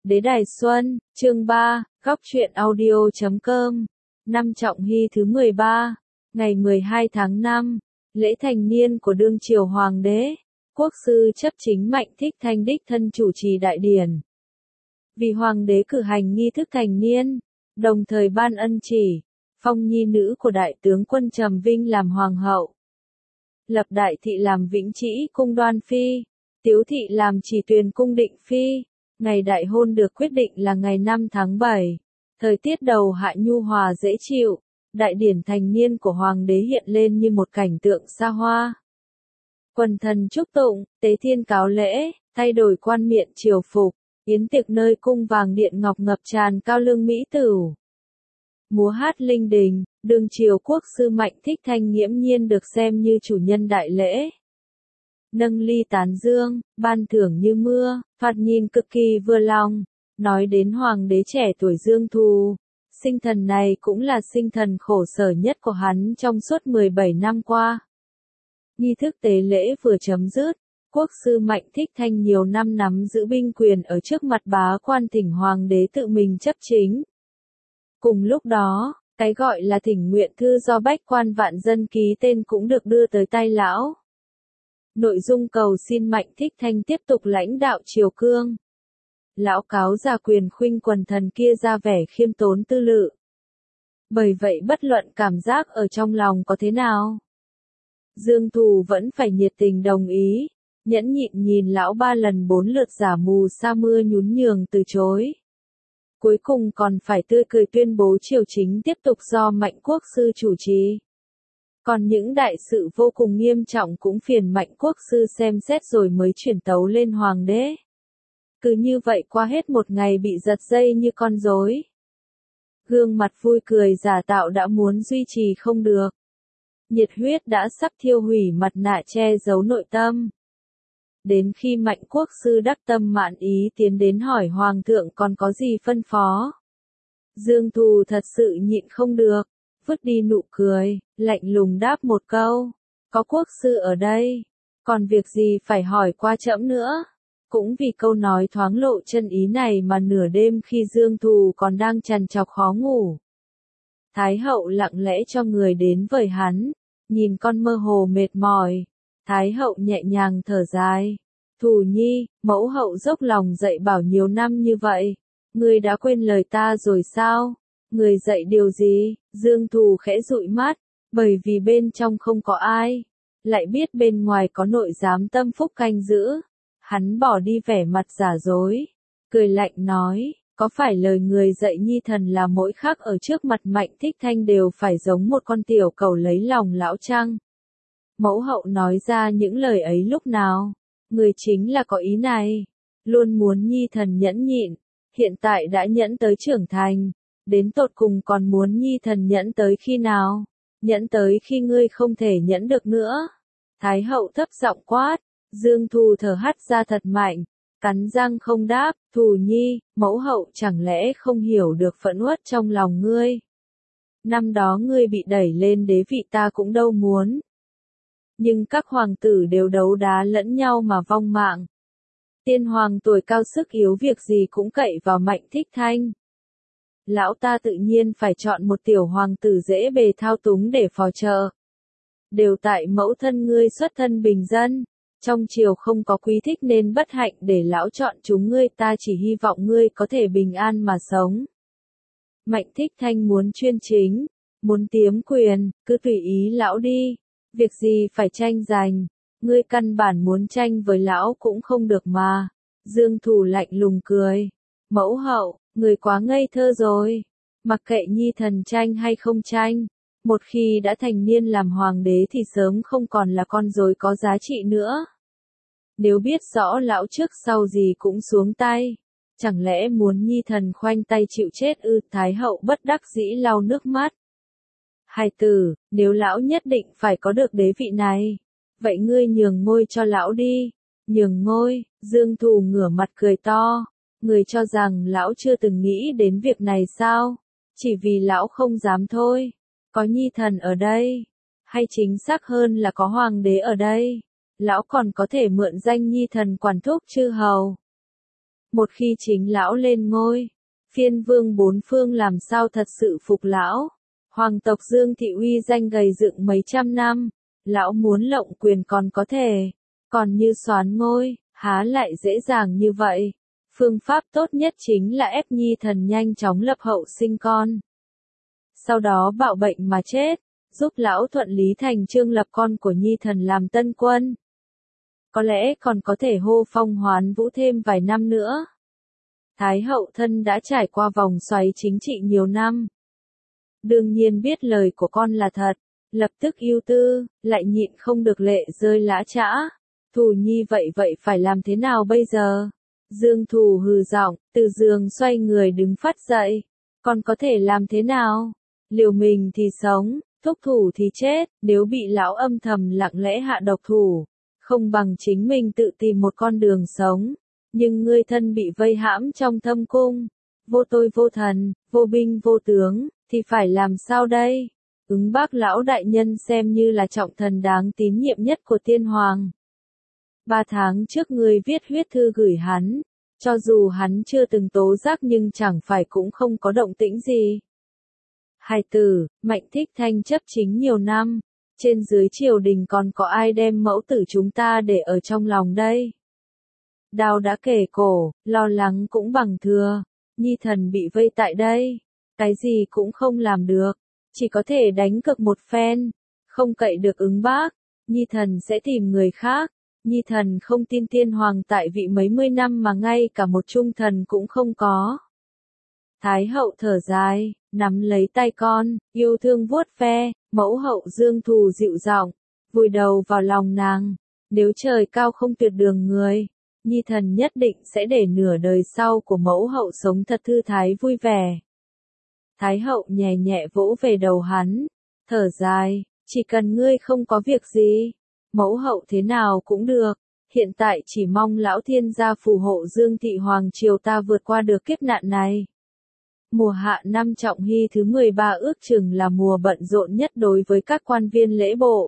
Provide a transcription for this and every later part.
Đế Đài Xuân, chương 3, góc truyện audio.com. Năm Trọng Hy thứ 13, ngày 12 tháng 5, lễ thành niên của đương triều hoàng đế, quốc sư chấp chính Mạnh Thích Thanh đích thân chủ trì đại điển. Vì hoàng đế cử hành nghi thức thành niên, đồng thời ban ân chỉ, phong nhi nữ của đại tướng quân Trầm Vinh làm hoàng hậu. Lập đại thị làm Vĩnh Trĩ cung Đoan Phi, Tiếu thị làm Chỉ Tuyền cung Định Phi. Ngày đại hôn được quyết định là ngày 5 tháng 7. Thời tiết đầu hạ nhu hòa dễ chịu, đại điển thành niên của hoàng đế hiện lên như một cảnh tượng xa hoa. Quần thần chúc tụng, tế thiên cáo lễ, thay đổi quan miện triều phục, yến tiệc nơi cung vàng điện ngọc ngập tràn cao lương mỹ tửu. Múa hát linh đình, đương triều quốc sư Mạnh Thích Thanh nghiễm nhiên được xem như chủ nhân đại lễ. Nâng ly tán dương, ban thưởng như mưa, thoạt nhìn cực kỳ vừa lòng. Nói đến hoàng đế trẻ tuổi Dương Thù, sinh thần này cũng là sinh thần khổ sở nhất của hắn trong suốt 17 năm qua. Nghi thức tế lễ vừa chấm dứt, quốc sư Mạnh Thích Thanh nhiều năm nắm giữ binh quyền ở trước mặt bá quan thỉnh hoàng đế tự mình chấp chính. Cùng lúc đó, cái gọi là thỉnh nguyện thư do bách quan vạn dân ký tên cũng được đưa tới tay lão. Nội dung cầu xin Mạnh Thích Thanh tiếp tục lãnh đạo triều cương. Lão cáo già quyền khuynh quần thần kia ra vẻ khiêm tốn tư lự. Bởi vậy bất luận cảm giác ở trong lòng có thế nào, Dương Thù vẫn phải nhiệt tình đồng ý, nhẫn nhịn nhìn lão 3 lần 4 lượt giả mù sa mưa nhún nhường từ chối. Cuối cùng còn phải tươi cười tuyên bố triều chính tiếp tục do Mạnh quốc sư chủ trì. Còn những đại sự vô cùng nghiêm trọng cũng phiền Mạnh quốc sư xem xét rồi mới chuyển tấu lên hoàng đế. Cứ như vậy qua hết một ngày bị giật dây như con rối. Gương mặt vui cười giả tạo đã muốn duy trì không được. Nhiệt huyết đã sắp thiêu hủy mặt nạ che giấu nội tâm. Đến khi Mạnh quốc sư đắc tâm mãn ý tiến đến hỏi hoàng thượng còn có gì phân phó. Dương Thù thật sự nhịn không được, vứt đi nụ cười, lạnh lùng đáp một câu, có quốc sư ở đây, còn việc gì phải hỏi qua trẫm nữa. Cũng vì câu nói thoáng lộ chân ý này mà nửa đêm khi Dương Thù còn đang trằn trọc khó ngủ, Thái hậu lặng lẽ cho người đến với hắn, nhìn con mơ hồ mệt mỏi, Thái hậu nhẹ nhàng thở dài, Thù nhi, mẫu hậu dốc lòng dạy bảo nhiều năm như vậy, ngươi đã quên lời ta rồi sao? Người dạy điều gì? Dương Thù khẽ dụi mắt, bởi vì bên trong không có ai, lại biết bên ngoài có nội giám tâm phúc canh giữ. Hắn bỏ đi vẻ mặt giả dối, cười lạnh nói, có phải lời người dạy nhi thần là mỗi khắc ở trước mặt Mạnh Thích Thanh đều phải giống một con tiểu cẩu lấy lòng lão chăng? Mẫu hậu nói ra những lời ấy lúc nào? Người chính là có ý này, luôn muốn nhi thần nhẫn nhịn, hiện tại đã nhẫn tới trưởng thành. Đến tột cùng còn muốn nhi thần nhẫn tới khi nào? Nhẫn tới khi ngươi không thể nhẫn được nữa. Thái hậu thấp giọng quát, Dương Thù thở hắt ra thật mạnh, cắn răng không đáp, Thù nhi, mẫu hậu chẳng lẽ không hiểu được phẫn uất trong lòng ngươi? Năm đó ngươi bị đẩy lên đế vị ta cũng đâu muốn. Nhưng các hoàng tử đều đấu đá lẫn nhau mà vong mạng. Tiên hoàng tuổi cao sức yếu việc gì cũng cậy vào Mạnh Thích Thanh. Lão ta tự nhiên phải chọn một tiểu hoàng tử dễ bề thao túng để phò trợ. Đều tại mẫu thân ngươi xuất thân bình dân, trong triều không có quý thích nên bất hạnh để lão chọn chúng ngươi, ta chỉ hy vọng ngươi có thể bình an mà sống. Mạnh Thích Thanh muốn chuyên chính, muốn tiếm quyền, cứ tùy ý lão đi, việc gì phải tranh giành, ngươi căn bản muốn tranh với lão cũng không được mà. Dương Thù lạnh lùng cười, mẫu hậu, người quá ngây thơ rồi, mặc kệ nhi thần tranh hay không tranh, một khi đã thành niên làm hoàng đế thì sớm không còn là con rối có giá trị nữa. Nếu biết rõ lão trước sau gì cũng xuống tay, chẳng lẽ muốn nhi thần khoanh tay chịu chết ư? Thái hậu bất đắc dĩ lau nước mắt. Hài tử, nếu lão nhất định phải có được đế vị này, vậy ngươi nhường ngôi cho lão đi. Nhường ngôi? Dương Thù ngửa mặt cười to. Người cho rằng lão chưa từng nghĩ đến việc này sao? Chỉ vì lão không dám thôi. Có nhi thần ở đây, hay chính xác hơn là có hoàng đế ở đây, lão còn có thể mượn danh nhi thần quản thúc chư hầu. Một khi chính lão lên ngôi, phiên vương bốn phương làm sao thật sự phục lão. Hoàng tộc Dương Thị uy danh gầy dựng mấy trăm năm, lão muốn lộng quyền còn có thể, còn như soán ngôi, há lại dễ dàng như vậy. Phương pháp tốt nhất chính là ép Nhi thần nhanh chóng lập hậu sinh con. Sau đó bạo bệnh mà chết, giúp lão thuận lý thành chương lập con của Nhi thần làm tân quân. Có lẽ còn có thể hô phong hoán vũ thêm vài năm nữa. Thái hậu thân đã trải qua vòng xoáy chính trị nhiều năm. Đương nhiên biết lời của con là thật, lập tức ưu tư, lại nhịn không được lệ rơi lã chã. Thù Nhi vậy phải làm thế nào bây giờ? Dương Thù hừ giọng, từ giường xoay người đứng phát dậy. Con có thể làm thế nào? Liều mình thì sống, thúc thủ thì chết, nếu bị lão âm thầm lặng lẽ hạ độc thủ, không bằng chính mình tự tìm một con đường sống. Nhưng ngươi thân bị vây hãm trong thâm cung, vô tôi vô thần, vô binh vô tướng, thì phải làm sao đây? Ứng Bác lão đại nhân xem như là trọng thần đáng tín nhiệm nhất của tiên hoàng. 3 tháng trước ngươi viết huyết thư gửi hắn, cho dù hắn chưa từng tố giác nhưng chẳng phải cũng không có động tĩnh gì. Hài tử, Mạnh Thích Thanh chấp chính nhiều năm, trên dưới triều đình còn có ai đem mẫu tử chúng ta để ở trong lòng đây? Đao đã kề cổ, lo lắng cũng bằng thừa, Nhi thần bị vây tại đây, cái gì cũng không làm được, chỉ có thể đánh cược một phen, không cậy được Ứng Bác, Nhi thần sẽ tìm người khác. Nhi thần không tin tiên hoàng tại vị mấy mươi năm mà ngay cả một trung thần cũng không có. Thái hậu thở dài, nắm lấy tay con, yêu thương vuốt ve, mẫu hậu Dương Thù dịu giọng, vùi đầu vào lòng nàng. Nếu trời cao không tuyệt đường người, Nhi thần nhất định sẽ để nửa đời sau của mẫu hậu sống thật thư thái vui vẻ. Thái hậu nhẹ nhẹ vỗ về đầu hắn, thở dài, chỉ cần ngươi không có việc gì, mẫu hậu thế nào cũng được, hiện tại chỉ mong lão thiên gia phù hộ Dương Thị Hoàng triều ta vượt qua được kiếp nạn này. Mùa hạ năm Trọng Hy thứ 13 ước chừng là mùa bận rộn nhất đối với các quan viên lễ bộ.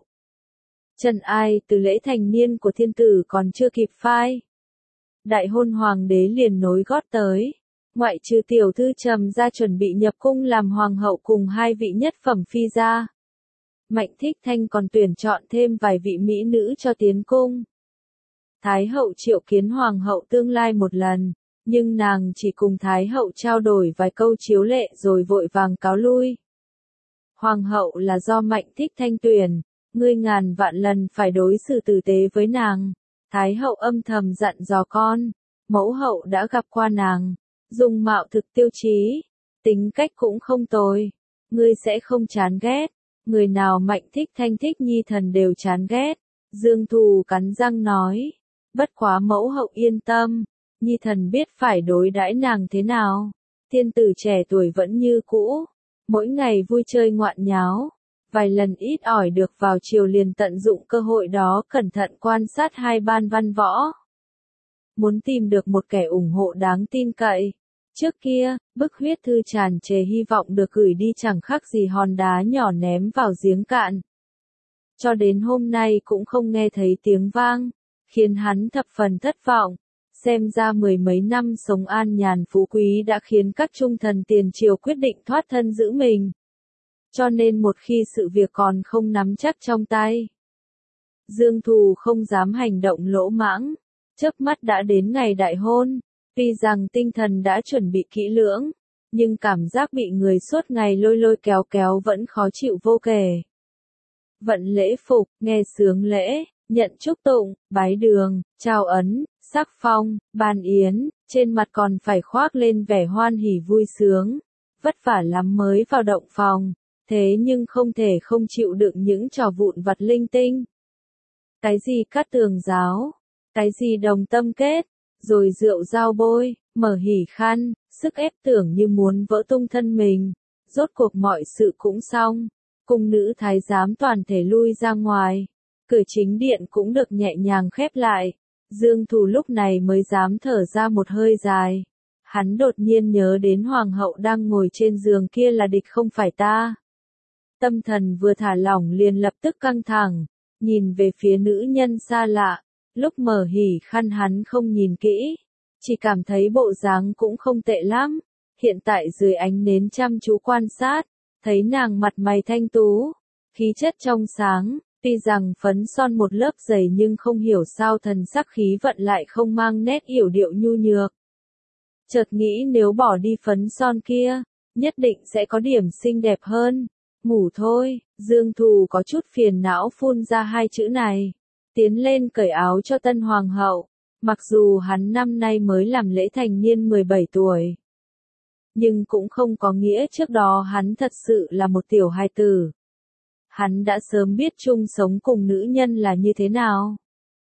Trần ai từ lễ thành niên của thiên tử còn chưa kịp phai. Đại hôn hoàng đế liền nối gót tới, ngoại trừ tiểu thư Trầm gia chuẩn bị nhập cung làm hoàng hậu cùng 2 vị nhất phẩm phi gia. Mạnh Thích Thanh còn tuyển chọn thêm vài vị mỹ nữ cho tiến cung. Thái hậu triệu kiến hoàng hậu tương lai một lần, nhưng nàng chỉ cùng Thái hậu trao đổi vài câu chiếu lệ rồi vội vàng cáo lui. Hoàng hậu là do Mạnh Thích Thanh tuyển, ngươi ngàn vạn lần phải đối xử tử tế với nàng. Thái hậu âm thầm dặn dò con, mẫu hậu đã gặp qua nàng, dung mạo thực tiêu chí, tính cách cũng không tồi, ngươi sẽ không chán ghét. Người nào Mạnh Thích Thanh thích Nhi thần đều chán ghét. Dương Thù cắn răng nói, bất quá mẫu hậu yên tâm, Nhi thần biết phải đối đãi nàng thế nào. Thiên tử trẻ tuổi vẫn như cũ, mỗi ngày vui chơi ngoạn nháo, vài lần ít ỏi được vào triều liền tận dụng cơ hội đó cẩn thận quan sát 2 ban văn võ. Muốn tìm được một kẻ ủng hộ đáng tin cậy. Trước kia, bức huyết thư tràn trề hy vọng được gửi đi chẳng khác gì hòn đá nhỏ ném vào giếng cạn. Cho đến hôm nay cũng không nghe thấy tiếng vang, khiến hắn thập phần thất vọng. Xem ra 10 mấy năm sống an nhàn phú quý đã khiến các trung thần tiền triều quyết định thoát thân giữ mình. Cho nên một khi sự việc còn không nắm chắc trong tay, Dương Thù không dám hành động lỗ mãng, chớp mắt đã đến ngày đại hôn. Tuy rằng tinh thần đã chuẩn bị kỹ lưỡng, nhưng cảm giác bị người suốt ngày lôi lôi kéo kéo vẫn khó chịu vô kể. Vận lễ phục, nghe sướng lễ, nhận chúc tụng, bái đường, trao ấn, sắc phong, ban yến, trên mặt còn phải khoác lên vẻ hoan hỉ vui sướng. Vất vả lắm mới vào động phòng, thế nhưng không thể không chịu đựng những trò vụn vặt linh tinh. Cái gì cắt tường giáo, cái gì đồng tâm kết, rồi rượu dao bôi, mở hỉ khăn, sức ép tưởng như muốn vỡ tung thân mình. Rốt cuộc mọi sự cũng xong, cung nữ thái giám toàn thể lui ra ngoài, cửa chính điện cũng được nhẹ nhàng khép lại. Dương Thù lúc này mới dám thở ra một hơi dài. Hắn đột nhiên nhớ đến hoàng hậu đang ngồi trên giường kia là địch không phải ta. Tâm thần vừa thả lỏng liền lập tức căng thẳng, nhìn về phía nữ nhân xa lạ. Lúc mở hỉ khăn hắn không nhìn kỹ, chỉ cảm thấy bộ dáng cũng không tệ lắm. Hiện tại dưới ánh nến chăm chú quan sát, thấy nàng mặt mày thanh tú, khí chất trong sáng, tuy rằng phấn son một lớp dày nhưng không hiểu sao thần sắc khí vận lại không mang nét yểu điệu nhu nhược. Chợt nghĩ nếu bỏ đi phấn son kia, nhất định sẽ có điểm xinh đẹp hơn. Ngủ thôi, Dương Thù có chút phiền não phun ra hai chữ này. Tiến lên cởi áo cho tân hoàng hậu. Mặc dù hắn năm nay mới làm lễ thành niên 17 tuổi. Nhưng cũng không có nghĩa trước đó hắn thật sự là một tiểu hài tử. Hắn đã sớm biết chung sống cùng nữ nhân là như thế nào.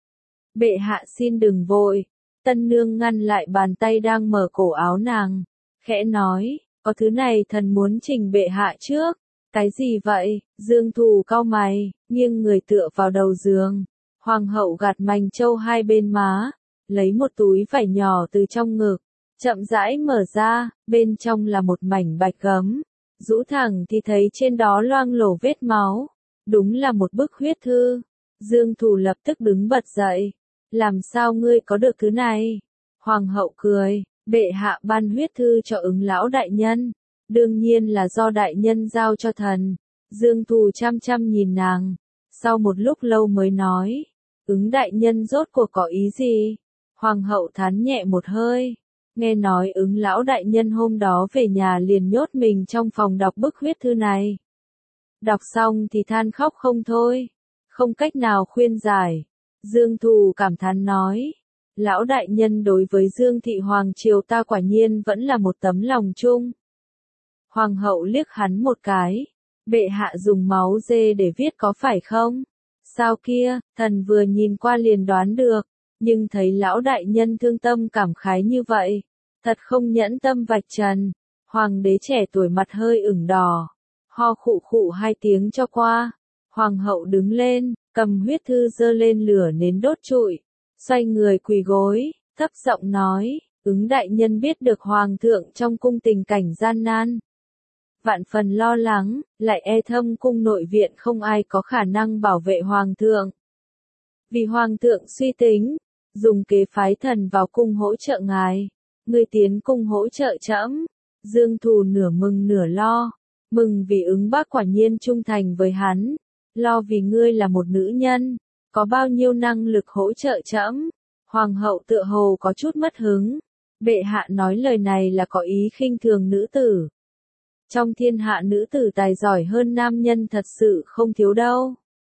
Bệ hạ xin đừng vội. Tân nương ngăn lại bàn tay đang mở cổ áo nàng. Khẽ nói, có thứ này thần muốn trình bệ hạ trước. Cái gì vậy? Dương Thù cau mày, nghiêng người tựa vào đầu giường. Hoàng hậu gạt mành trâu hai bên má, lấy một túi vải nhỏ từ trong ngực, chậm rãi mở ra, bên trong là một mảnh bạch gấm. Rũ thẳng thì thấy trên đó loang lổ vết máu. Đúng là một bức huyết thư. Dương Thù lập tức đứng bật dậy. Làm sao ngươi có được thứ này? Hoàng hậu cười, bệ hạ ban huyết thư cho Ứng lão đại nhân. Đương nhiên là do đại nhân giao cho thần. Dương Thù chăm chăm nhìn nàng. Sau một lúc lâu mới nói. Ứng đại nhân rốt cuộc có ý gì? Hoàng hậu thán nhẹ một hơi. Nghe nói Ứng lão đại nhân hôm đó về nhà liền nhốt mình trong phòng đọc bức huyết thư này. Đọc xong thì than khóc không thôi. Không cách nào khuyên giải. Dương Thù cảm thán nói. Lão đại nhân đối với Dương thị hoàng triều ta quả nhiên vẫn là một tấm lòng chung. Hoàng hậu liếc hắn một cái. Bệ hạ dùng máu dê để viết có phải không? Sao kia, thần vừa nhìn qua liền đoán được. Nhưng thấy lão đại nhân thương tâm cảm khái như vậy. Thật không nhẫn tâm vạch trần. Hoàng đế trẻ tuổi mặt hơi ửng đỏ. Ho khụ khụ hai tiếng cho qua. Hoàng hậu đứng lên, cầm huyết thư giơ lên lửa nến đốt trụi. Xoay người quỳ gối, thấp giọng nói, Ứng đại nhân biết được hoàng thượng trong cung tình cảnh gian nan. Vạn phần lo lắng, lại e thâm cung nội viện không ai có khả năng bảo vệ hoàng thượng. Vì hoàng thượng suy tính, dùng kế phái thần vào cung hỗ trợ ngài. Ngươi tiến cung hỗ trợ trẫm. Dương Thù nửa mừng nửa lo. Mừng vì Ứng bác quả nhiên trung thành với hắn. Lo vì ngươi là một nữ nhân. Có bao nhiêu năng lực hỗ trợ trẫm. Hoàng hậu tựa hồ có chút mất hứng. Bệ hạ nói lời này là có ý khinh thường nữ tử. Trong thiên hạ nữ tử tài giỏi hơn nam nhân thật sự không thiếu đâu.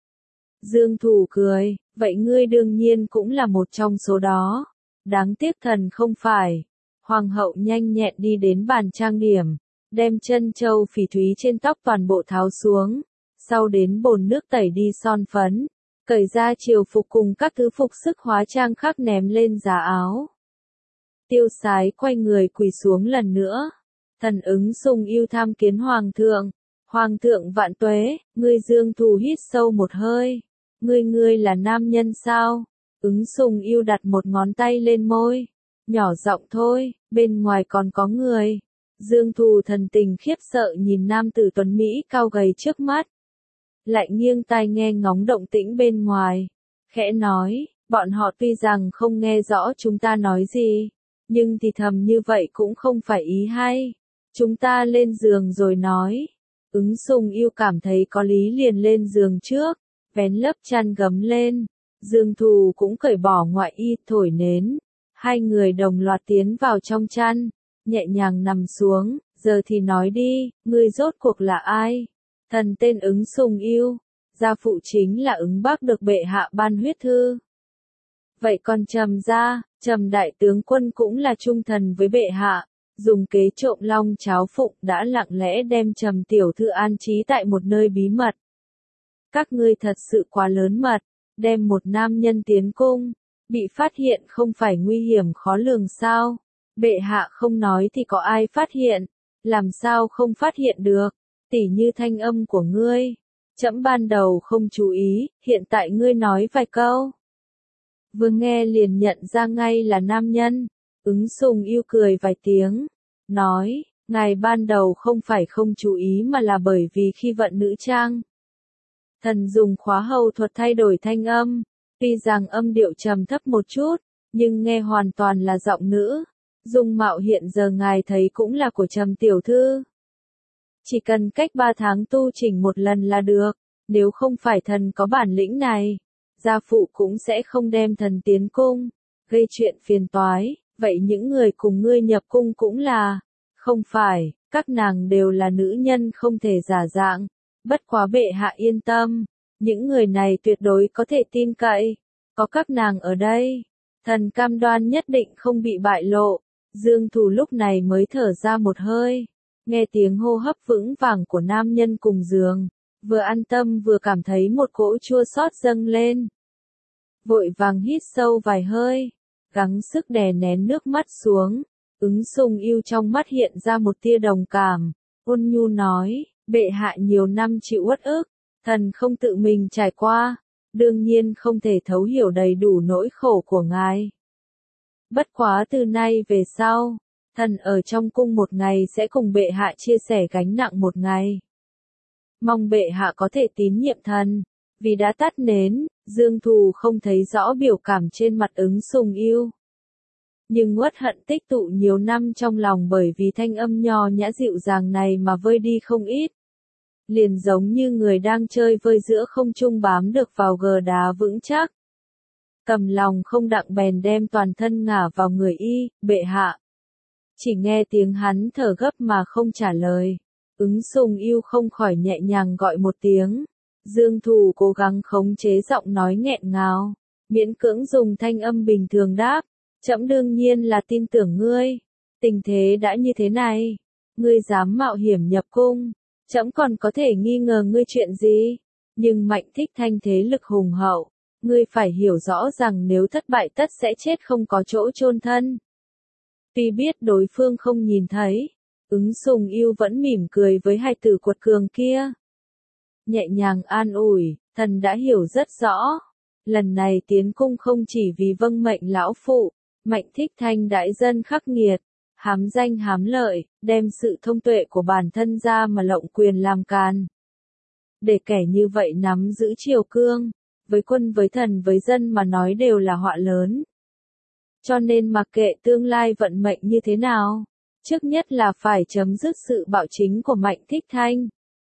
Dương Thù cười, vậy ngươi đương nhiên cũng là một trong số đó. Đáng tiếc thần không phải. Hoàng hậu nhanh nhẹn đi đến bàn trang điểm, đem chân châu phỉ thúy trên tóc toàn bộ tháo xuống, sau đến bồn nước tẩy đi son phấn, cởi ra triều phục cùng các thứ phục sức hóa trang khác ném lên giá áo. Tiêu Sái quay người quỳ xuống lần nữa. Thần Ứng Sùng yêu tham kiến hoàng thượng. Hoàng thượng vạn tuế, ngươi Dương Thù hít sâu một hơi. Ngươi là nam nhân sao? Ứng Sùng yêu đặt một ngón tay lên môi. Nhỏ giọng thôi, bên ngoài còn có người. Dương Thù thần tình khiếp sợ nhìn nam tử tuấn Mỹ cao gầy trước mắt. Lại nghiêng tai nghe ngóng động tĩnh bên ngoài. Khẽ nói, bọn họ tuy rằng không nghe rõ chúng ta nói gì, nhưng thì thầm như vậy cũng không phải ý hay. Chúng ta lên giường rồi nói. Ứng Sùng yêu cảm thấy có lý liền lên giường trước, vén lớp chăn gấm lên. Dương Thù cũng cởi bỏ ngoại y, thổi nến. Hai người đồng loạt tiến vào trong chăn, nhẹ nhàng nằm xuống, giờ thì nói đi, ngươi rốt cuộc là ai? Thần tên Ứng Sùng yêu, gia phụ chính là Ứng Bác được bệ hạ ban huyết thư. Vậy còn Trầm gia, Trầm đại tướng quân cũng là trung thần với bệ hạ, dùng kế trộm long cháo phụng đã lặng lẽ đem Trầm tiểu thư an trí tại một nơi bí mật. Các ngươi thật sự quá lớn mật, đem một nam nhân tiến cung, bị phát hiện không phải nguy hiểm khó lường sao? Bệ hạ không nói thì có ai phát hiện, làm sao không phát hiện được? Tỉ như thanh âm của ngươi, trẫm ban đầu không chú ý, hiện tại ngươi nói vài câu. Vừa nghe liền nhận ra ngay là nam nhân. Ứng Sùng yêu cười vài tiếng, nói, ngài ban đầu không phải không chú ý mà là bởi vì khi vận nữ trang. Thần dùng khóa hầu thuật thay đổi thanh âm, tuy rằng âm điệu trầm thấp một chút, nhưng nghe hoàn toàn là giọng nữ. Dung mạo hiện giờ ngài thấy cũng là của Trầm tiểu thư. Chỉ cần cách 3 tháng tu chỉnh một lần là được, nếu không phải thần có bản lĩnh này, gia phụ cũng sẽ không đem thần tiến cung, gây chuyện phiền toái, vậy những người cùng ngươi nhập cung cũng là, không phải, các nàng đều là nữ nhân không thể giả dạng, bất quá bệ hạ yên tâm, những người này tuyệt đối có thể tin cậy, có các nàng ở đây, thần cam đoan nhất định không bị bại lộ. Dương Thù lúc này mới thở ra một hơi, nghe tiếng hô hấp vững vàng của nam nhân cùng giường, vừa an tâm vừa cảm thấy một cỗ chua xót dâng lên. Vội vàng hít sâu vài hơi, gắng sức đè nén nước mắt xuống, Ứng Sùng Yêu trong mắt hiện ra một tia đồng cảm, ôn nhu nói, bệ hạ nhiều năm chịu uất ức, thần không tự mình trải qua, đương nhiên không thể thấu hiểu đầy đủ nỗi khổ của ngài. Bất quá từ nay về sau, thần ở trong cung một ngày sẽ cùng bệ hạ chia sẻ gánh nặng một ngày. Mong bệ hạ có thể tín nhiệm thần, vì đã tắt nến, Dương Thù không thấy rõ biểu cảm trên mặt Ứng Sùng Yêu. Nhưng uất hận tích tụ nhiều năm trong lòng bởi vì thanh âm nho nhã dịu dàng này mà vơi đi không ít. Liền giống như người đang chơi vơi giữa không trung bám được vào gờ đá vững chắc. Cầm lòng không đặng bèn đem toàn thân ngả vào người y, bệ hạ. Chỉ nghe tiếng hắn thở gấp mà không trả lời. Ứng Sùng Yêu không khỏi nhẹ nhàng gọi một tiếng. Dương Thù cố gắng khống chế giọng nói nghẹn ngào, miễn cưỡng dùng thanh âm bình thường đáp. Trẫm đương nhiên là tin tưởng ngươi. Tình thế đã như thế này, ngươi dám mạo hiểm nhập cung, trẫm còn có thể nghi ngờ ngươi chuyện gì? Nhưng Mạnh Thích Thanh thế lực hùng hậu, ngươi phải hiểu rõ rằng nếu thất bại tất sẽ chết không có chỗ chôn thân. Tuy biết đối phương không nhìn thấy, Ứng Sùng Yêu vẫn mỉm cười với hai tử quật cường kia. Nhẹ nhàng an ủi, thần đã hiểu rất rõ. Lần này tiến cung không chỉ vì vâng mệnh lão phụ, Mạnh Thích Thanh đại dân khắc nghiệt, hám danh hám lợi, đem sự thông tuệ của bản thân ra mà lộng quyền làm càn. Để kẻ như vậy nắm giữ triều cương, với quân với thần với dân mà nói đều là họa lớn. Cho nên mặc kệ tương lai vận mệnh như thế nào, trước nhất là phải chấm dứt sự bạo chính của Mạnh Thích Thanh.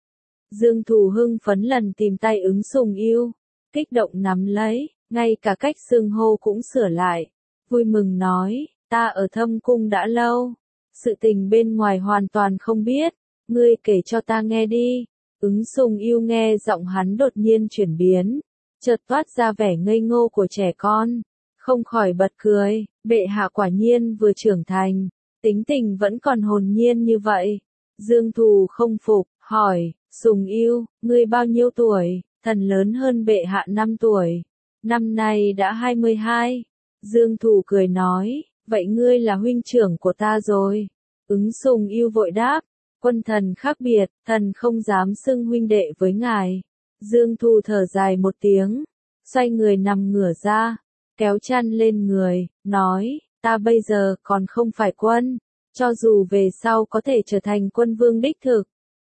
Dương Thù hưng phấn lần tìm tay Ứng Sùng Yêu, kích động nắm lấy, ngay cả cách xưng hô cũng sửa lại, vui mừng nói, ta ở Thâm Cung đã lâu, sự tình bên ngoài hoàn toàn không biết, ngươi kể cho ta nghe đi. Ứng Sùng Yêu nghe giọng hắn đột nhiên chuyển biến, chợt toát ra vẻ ngây ngô của trẻ con, không khỏi bật cười, bệ hạ quả nhiên vừa trưởng thành, tính tình vẫn còn hồn nhiên như vậy. Dương Thù không phục, hỏi, Sùng Yêu, ngươi bao nhiêu tuổi? Thần lớn hơn bệ hạ 5 tuổi, năm nay đã 22. Dương Thù cười nói, vậy ngươi là huynh trưởng của ta rồi. Ứng Sùng Yêu vội đáp, quân thần khác biệt, thần không dám xưng huynh đệ với ngài. Dương Thù thở dài một tiếng, xoay người nằm ngửa ra, kéo chăn lên người, nói, ta bây giờ còn không phải quân, cho dù về sau có thể trở thành quân vương đích thực,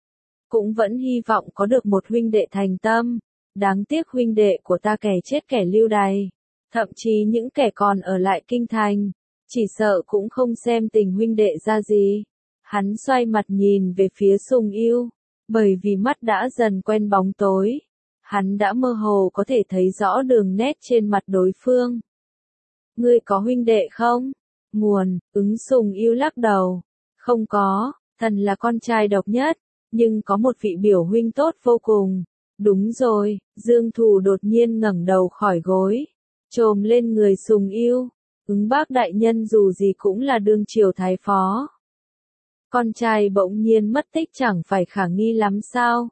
cũng vẫn hy vọng có được một huynh đệ thành tâm. Đáng tiếc huynh đệ của ta kẻ chết kẻ lưu đày, thậm chí những kẻ còn ở lại kinh thành, chỉ sợ cũng không xem tình huynh đệ ra gì. Hắn xoay mặt nhìn về phía Sùng Yêu, bởi vì mắt đã dần quen bóng tối, hắn đã mơ hồ có thể thấy rõ đường nét trên mặt đối phương. Ngươi có huynh đệ không? Nguồn, Ứng Sùng Yêu lắc đầu. Không có, thần là con trai độc nhất, nhưng có một vị biểu huynh tốt vô cùng. Đúng rồi, Dương Thù đột nhiên ngẩng đầu khỏi gối, chồm lên người Sùng Yêu. Ứng bác đại nhân dù gì cũng là đương triều thái phó. Con trai bỗng nhiên mất tích chẳng phải khả nghi lắm sao?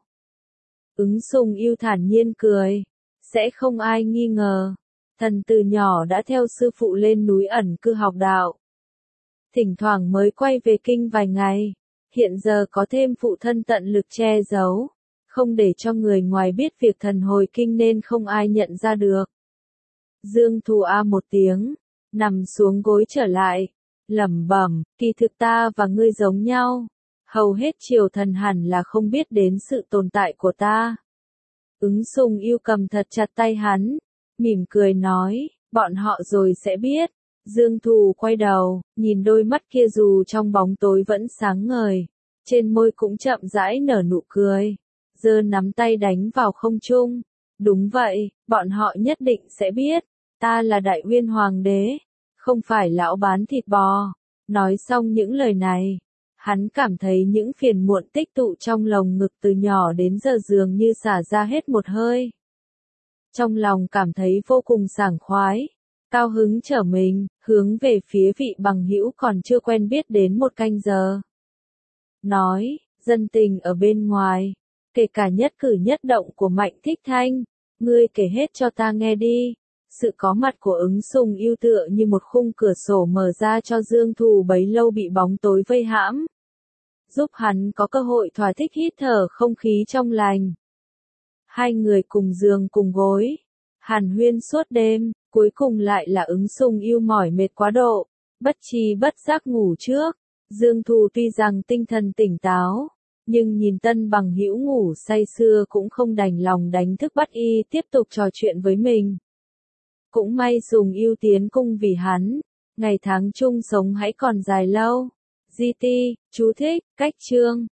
Ứng Sùng Yêu thản nhiên cười, sẽ không ai nghi ngờ. Thần từ nhỏ đã theo sư phụ lên núi ẩn cư học đạo. Thỉnh thoảng mới quay về kinh vài ngày, hiện giờ có thêm phụ thân tận lực che giấu, không để cho người ngoài biết việc thần hồi kinh nên không ai nhận ra được. Dương Thù a một tiếng, nằm xuống gối trở lại, lẩm bẩm, kỳ thực ta và ngươi giống nhau, hầu hết triều thần hẳn là không biết đến sự tồn tại của ta. Ứng Sùng Yêu cầm thật chặt tay hắn, mỉm cười nói, bọn họ rồi sẽ biết, Dương Thù quay đầu, nhìn đôi mắt kia dù trong bóng tối vẫn sáng ngời, trên môi cũng chậm rãi nở nụ cười, giơ nắm tay đánh vào không trung. Đúng vậy, bọn họ nhất định sẽ biết, ta là Đại Uyên Hoàng đế, không phải lão bán thịt bò. Nói xong những lời này, hắn cảm thấy những phiền muộn tích tụ trong lồng ngực từ nhỏ đến giờ dường như xả ra hết một hơi. Trong lòng cảm thấy vô cùng sảng khoái, cao hứng trở mình, hướng về phía vị bằng hữu còn chưa quen biết đến một canh giờ. Nói, dân tình ở bên ngoài, kể cả nhất cử nhất động của Mạnh Thích Thanh, ngươi kể hết cho ta nghe đi. Sự có mặt của Ứng Sùng yêu tựa như một khung cửa sổ mở ra cho Dương Thù bấy lâu bị bóng tối vây hãm, giúp hắn có cơ hội thỏa thích hít thở không khí trong lành. Hai người cùng giường cùng gối, hàn huyên suốt đêm, cuối cùng lại là Ứng Sùng yêu mỏi mệt quá độ, bất tri bất giác ngủ trước. Dương Thù tuy rằng tinh thần tỉnh táo, nhưng nhìn tân bằng hữu ngủ say sưa cũng không đành lòng đánh thức bắt y tiếp tục trò chuyện với mình. Cũng may Sùng yêu tiến cung vì hắn, ngày tháng chung sống hãy còn dài lâu. GT, chú thích, cách chương.